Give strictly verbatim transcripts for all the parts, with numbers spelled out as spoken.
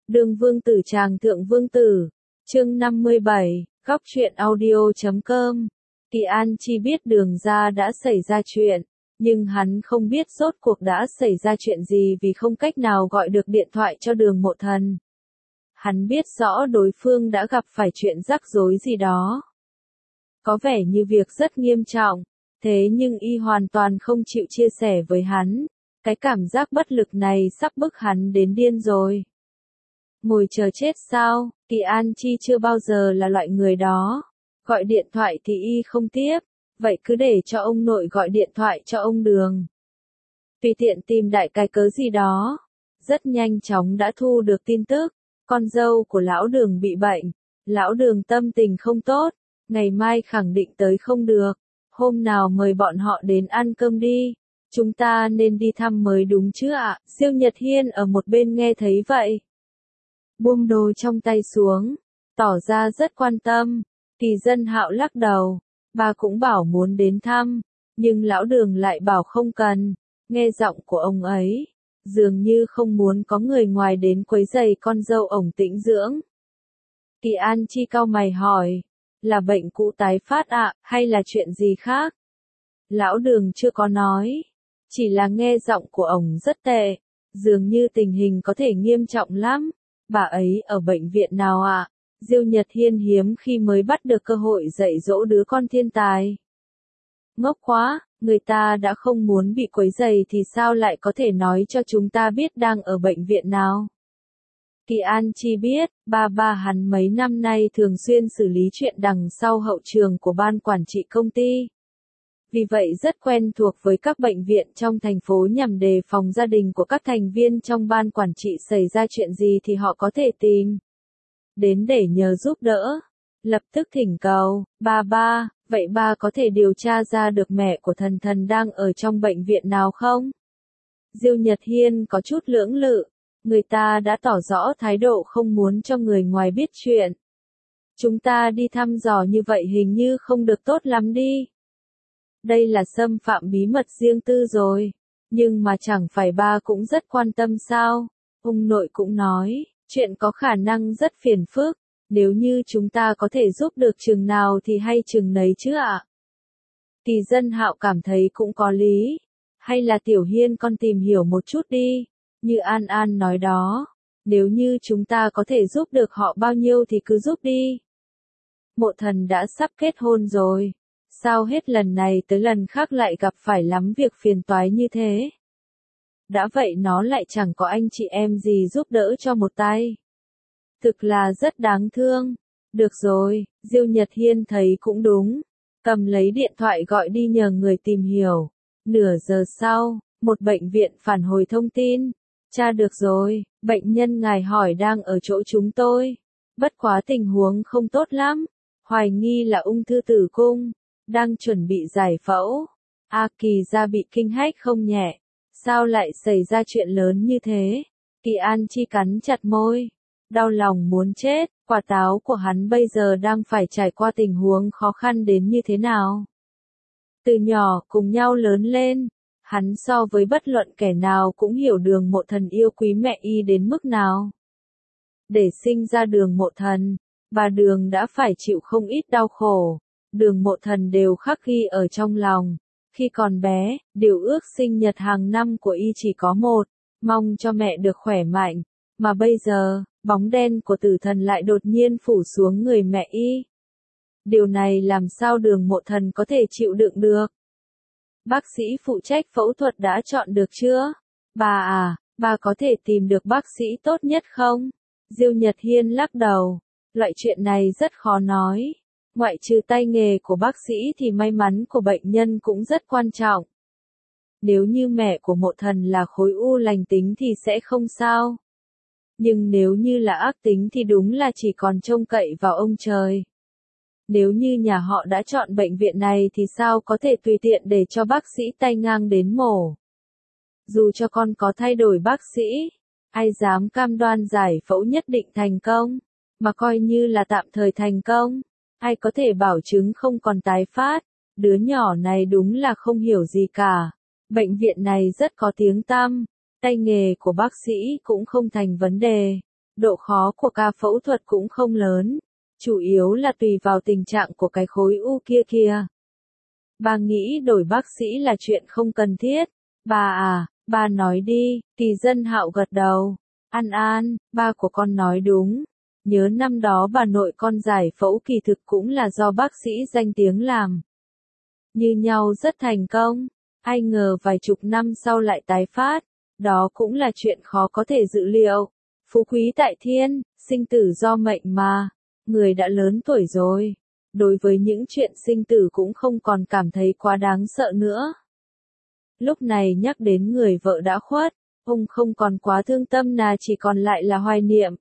Đường vương tử tràng thượng vương tử, chương năm mươi bảy, góc truyện audio chấm com. Kỳ An Chi biết đường ra đã xảy ra chuyện, nhưng hắn không biết rốt cuộc đã xảy ra chuyện gì vì không cách nào gọi được điện thoại cho đường mộ thần. Hắn biết rõ đối phương đã gặp phải chuyện rắc rối gì đó. Có vẻ như việc rất nghiêm trọng, thế nhưng y hoàn toàn không chịu chia sẻ với hắn. Cái cảm giác bất lực này sắp bức hắn đến điên rồi. Ngồi chờ chết sao? Kỳ An Chi chưa bao giờ là loại người đó. Gọi điện thoại thì y không tiếp, vậy cứ để cho ông nội gọi điện thoại cho ông Đường. Tùy tiện tìm đại cái cớ gì đó. Rất nhanh chóng đã thu được tin tức, con dâu của lão Đường bị bệnh. Lão Đường tâm tình không tốt, ngày mai khẳng định tới không được. Hôm nào mời bọn họ đến ăn cơm đi. Chúng ta nên đi thăm mới đúng chứ ạ? Diêu Nhật Hiên ở một bên nghe thấy vậy. Buông đồ trong tay xuống, tỏ ra rất quan tâm. Kỳ Dân Hạo lắc đầu, bà cũng bảo muốn đến thăm, nhưng lão Đường lại bảo không cần. Nghe giọng của ông ấy, dường như không muốn có người ngoài đến quấy rầy con dâu ổng tĩnh dưỡng. Kỳ An Chi cau mày hỏi, là bệnh cũ tái phát ạ, hay là chuyện gì khác? Lão Đường chưa có nói, chỉ là nghe giọng của ổng rất tệ, dường như tình hình có thể nghiêm trọng lắm. Bà ấy ở bệnh viện nào ạ? À? Diêu Nhật Hiên hiếm khi mới bắt được cơ hội dạy dỗ đứa con thiên tài. Ngốc quá, người ta đã không muốn bị quấy rầy thì sao lại có thể nói cho chúng ta biết đang ở bệnh viện nào? Kỳ An Chi biết, ba ba hắn mấy năm nay thường xuyên xử lý chuyện đằng sau hậu trường của ban quản trị công ty. Vì vậy rất quen thuộc với các bệnh viện trong thành phố nhằm đề phòng gia đình của các thành viên trong ban quản trị xảy ra chuyện gì thì họ có thể tìm đến để nhờ giúp đỡ. Lập tức thỉnh cầu, ba ba, vậy ba có thể điều tra ra được mẹ của thần thần đang ở trong bệnh viện nào không? Diêu Nhật Hiên có chút lưỡng lự, người ta đã tỏ rõ thái độ không muốn cho người ngoài biết chuyện. Chúng ta đi thăm dò như vậy hình như không được tốt lắm đi. Đây là xâm phạm bí mật riêng tư rồi, nhưng mà chẳng phải ba cũng rất quan tâm sao? Ông nội cũng nói, chuyện có khả năng rất phiền phức, nếu như chúng ta có thể giúp được chừng nào thì hay chừng nấy chứ ạ. Kỳ Dân Hạo cảm thấy cũng có lý, hay là Tiểu Hiên con tìm hiểu một chút đi, như An An nói đó, nếu như chúng ta có thể giúp được họ bao nhiêu thì cứ giúp đi. Mộ thần đã sắp kết hôn rồi. Sao hết lần này tới lần khác lại gặp phải lắm việc phiền toái như thế? Đã vậy nó lại chẳng có anh chị em gì giúp đỡ cho một tay. Thực là rất đáng thương. Được rồi, Diêu Nhật Hiên thấy cũng đúng. Cầm lấy điện thoại gọi đi nhờ người tìm hiểu. Nửa giờ sau, một bệnh viện phản hồi thông tin. Tra được rồi, bệnh nhân ngài hỏi đang ở chỗ chúng tôi. Bất quá tình huống không tốt lắm. Hoài nghi là ung thư tử cung. Đang chuẩn bị giải phẫu. A Kỳ ra bị kinh hách không nhẹ. Sao lại xảy ra chuyện lớn như thế? Kỳ An Chi cắn chặt môi. Đau lòng muốn chết, quả táo của hắn bây giờ đang phải trải qua tình huống khó khăn đến như thế nào? Từ nhỏ cùng nhau lớn lên, hắn so với bất luận kẻ nào cũng hiểu Đường Mộ Thần yêu quý mẹ y đến mức nào. Để sinh ra Đường Mộ Thần, bà Đường đã phải chịu không ít đau khổ. Đường Mộ Thần đều khắc ghi ở trong lòng. Khi còn bé, điều ước sinh nhật hàng năm của y chỉ có một, mong cho mẹ được khỏe mạnh. Mà bây giờ, bóng đen của tử thần lại đột nhiên phủ xuống người mẹ y. Điều này làm sao Đường Mộ Thần có thể chịu đựng được? Bác sĩ phụ trách phẫu thuật đã chọn được chưa? Bà à, bà có thể tìm được bác sĩ tốt nhất không? Diêu Nhật Hiên lắc đầu. Loại chuyện này rất khó nói. Ngoại trừ tay nghề của bác sĩ thì may mắn của bệnh nhân cũng rất quan trọng. Nếu như mẹ của Mộ Thần là khối u lành tính thì sẽ không sao. Nhưng nếu như là ác tính thì đúng là chỉ còn trông cậy vào ông trời. Nếu như nhà họ đã chọn bệnh viện này thì sao có thể tùy tiện để cho bác sĩ tay ngang đến mổ. Dù cho con có thay đổi bác sĩ, ai dám cam đoan giải phẫu nhất định thành công, mà coi như là tạm thời thành công. Ai có thể bảo chứng không còn tái phát, đứa nhỏ này đúng là không hiểu gì cả. Bệnh viện này rất có tiếng tăm, tay nghề của bác sĩ cũng không thành vấn đề. Độ khó của ca phẫu thuật cũng không lớn, chủ yếu là tùy vào tình trạng của cái khối u kia kìa. Bà nghĩ đổi bác sĩ là chuyện không cần thiết. Bà à, bà nói đi, Kỳ Dân Hạo gật đầu. An An, ba của con nói đúng. Nhớ năm đó bà nội con giải phẫu kỳ thực cũng là do bác sĩ danh tiếng làm. Như nhau rất thành công, ai ngờ vài chục năm sau lại tái phát, đó cũng là chuyện khó có thể dự liệu. Phú quý tại thiên, sinh tử do mệnh mà, người đã lớn tuổi rồi. Đối với những chuyện sinh tử cũng không còn cảm thấy quá đáng sợ nữa. Lúc này nhắc đến người vợ đã khuất, ông không còn quá thương tâm là chỉ còn lại là hoài niệm.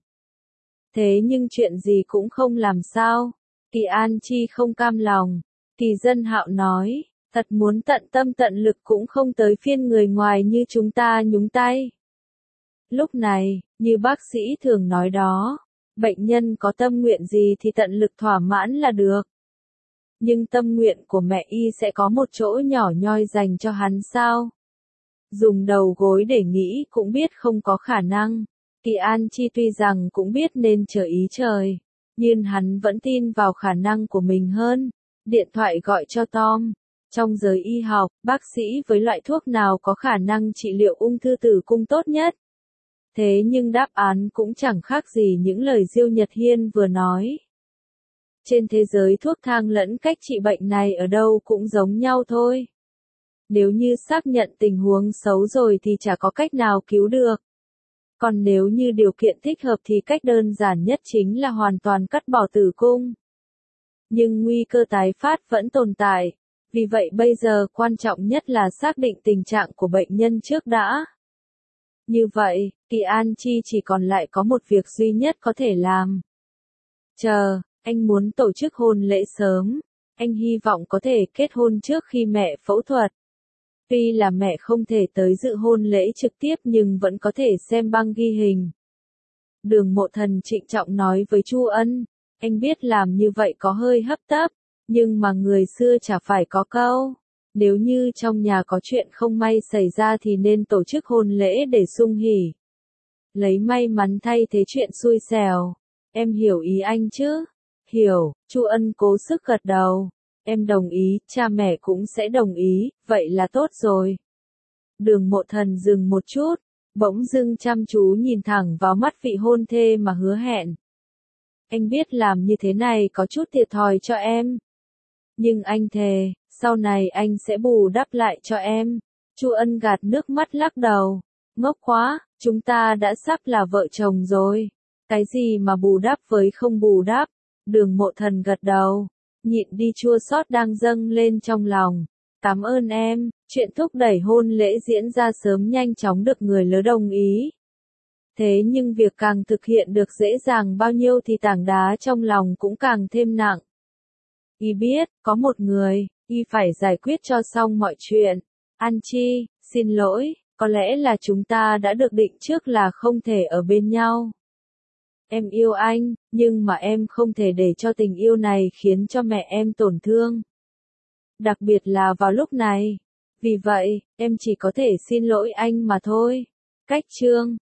Thế nhưng chuyện gì cũng không làm sao. Kỳ An Chi không cam lòng. Kỳ Dân Hạo nói, thật muốn tận tâm tận lực cũng không tới phiên người ngoài như chúng ta nhúng tay. Lúc này, như bác sĩ thường nói đó, bệnh nhân có tâm nguyện gì thì tận lực thỏa mãn là được. Nhưng tâm nguyện của mẹ y sẽ có một chỗ nhỏ nhoi dành cho hắn sao? Dùng đầu gối để nghĩ cũng biết không có khả năng. Kỳ An Chi tuy rằng cũng biết nên chờ ý trời, nhưng hắn vẫn tin vào khả năng của mình hơn. Điện thoại gọi cho Tom. Trong giới y học, bác sĩ với loại thuốc nào có khả năng trị liệu ung thư tử cung tốt nhất? Thế nhưng đáp án cũng chẳng khác gì những lời Diêu Nhật Hiên vừa nói. Trên thế giới thuốc thang lẫn cách trị bệnh này ở đâu cũng giống nhau thôi. Nếu như xác nhận tình huống xấu rồi thì chả có cách nào cứu được. Còn nếu như điều kiện thích hợp thì cách đơn giản nhất chính là hoàn toàn cắt bỏ tử cung. Nhưng nguy cơ tái phát vẫn tồn tại. Vì vậy bây giờ quan trọng nhất là xác định tình trạng của bệnh nhân trước đã. Như vậy, Kỳ An Chi chỉ còn lại có một việc duy nhất có thể làm. Chờ, anh muốn tổ chức hôn lễ sớm. Anh hy vọng có thể kết hôn trước khi mẹ phẫu thuật. Tuy là mẹ không thể tới dự hôn lễ trực tiếp nhưng vẫn có thể xem băng ghi hình. Đường Mộ Thần trịnh trọng nói với Chu Ân, anh biết làm như vậy có hơi hấp tấp, nhưng mà người xưa chả phải có câu. Nếu như trong nhà có chuyện không may xảy ra thì nên tổ chức hôn lễ để sung hỉ. Lấy may mắn thay thế chuyện xui xẻo. Em hiểu ý anh chứ? Hiểu, Chu Ân cố sức gật đầu. Em đồng ý, cha mẹ cũng sẽ đồng ý, vậy là tốt rồi. Đường Mộ Thần dừng một chút, bỗng dưng chăm chú nhìn thẳng vào mắt vị hôn thê mà hứa hẹn. Anh biết làm như thế này có chút thiệt thòi cho em. Nhưng anh thề, sau này anh sẽ bù đắp lại cho em. Chu Ân gạt nước mắt lắc đầu. Ngốc quá, chúng ta đã sắp là vợ chồng rồi. Cái gì mà bù đắp với không bù đắp? Đường Mộ Thần gật đầu. Nhịn đi chua xót đang dâng lên trong lòng. Cảm ơn em, chuyện thúc đẩy hôn lễ diễn ra sớm nhanh chóng được người lớn đồng ý. Thế nhưng việc càng thực hiện được dễ dàng bao nhiêu thì tảng đá trong lòng cũng càng thêm nặng. Y biết, có một người, Y phải giải quyết cho xong mọi chuyện. An Chi, xin lỗi, có lẽ là chúng ta đã được định trước là không thể ở bên nhau. Em yêu anh, nhưng mà em không thể để cho tình yêu này khiến cho mẹ em tổn thương. Đặc biệt là vào lúc này. Vì vậy, em chỉ có thể xin lỗi anh mà thôi. Cách chương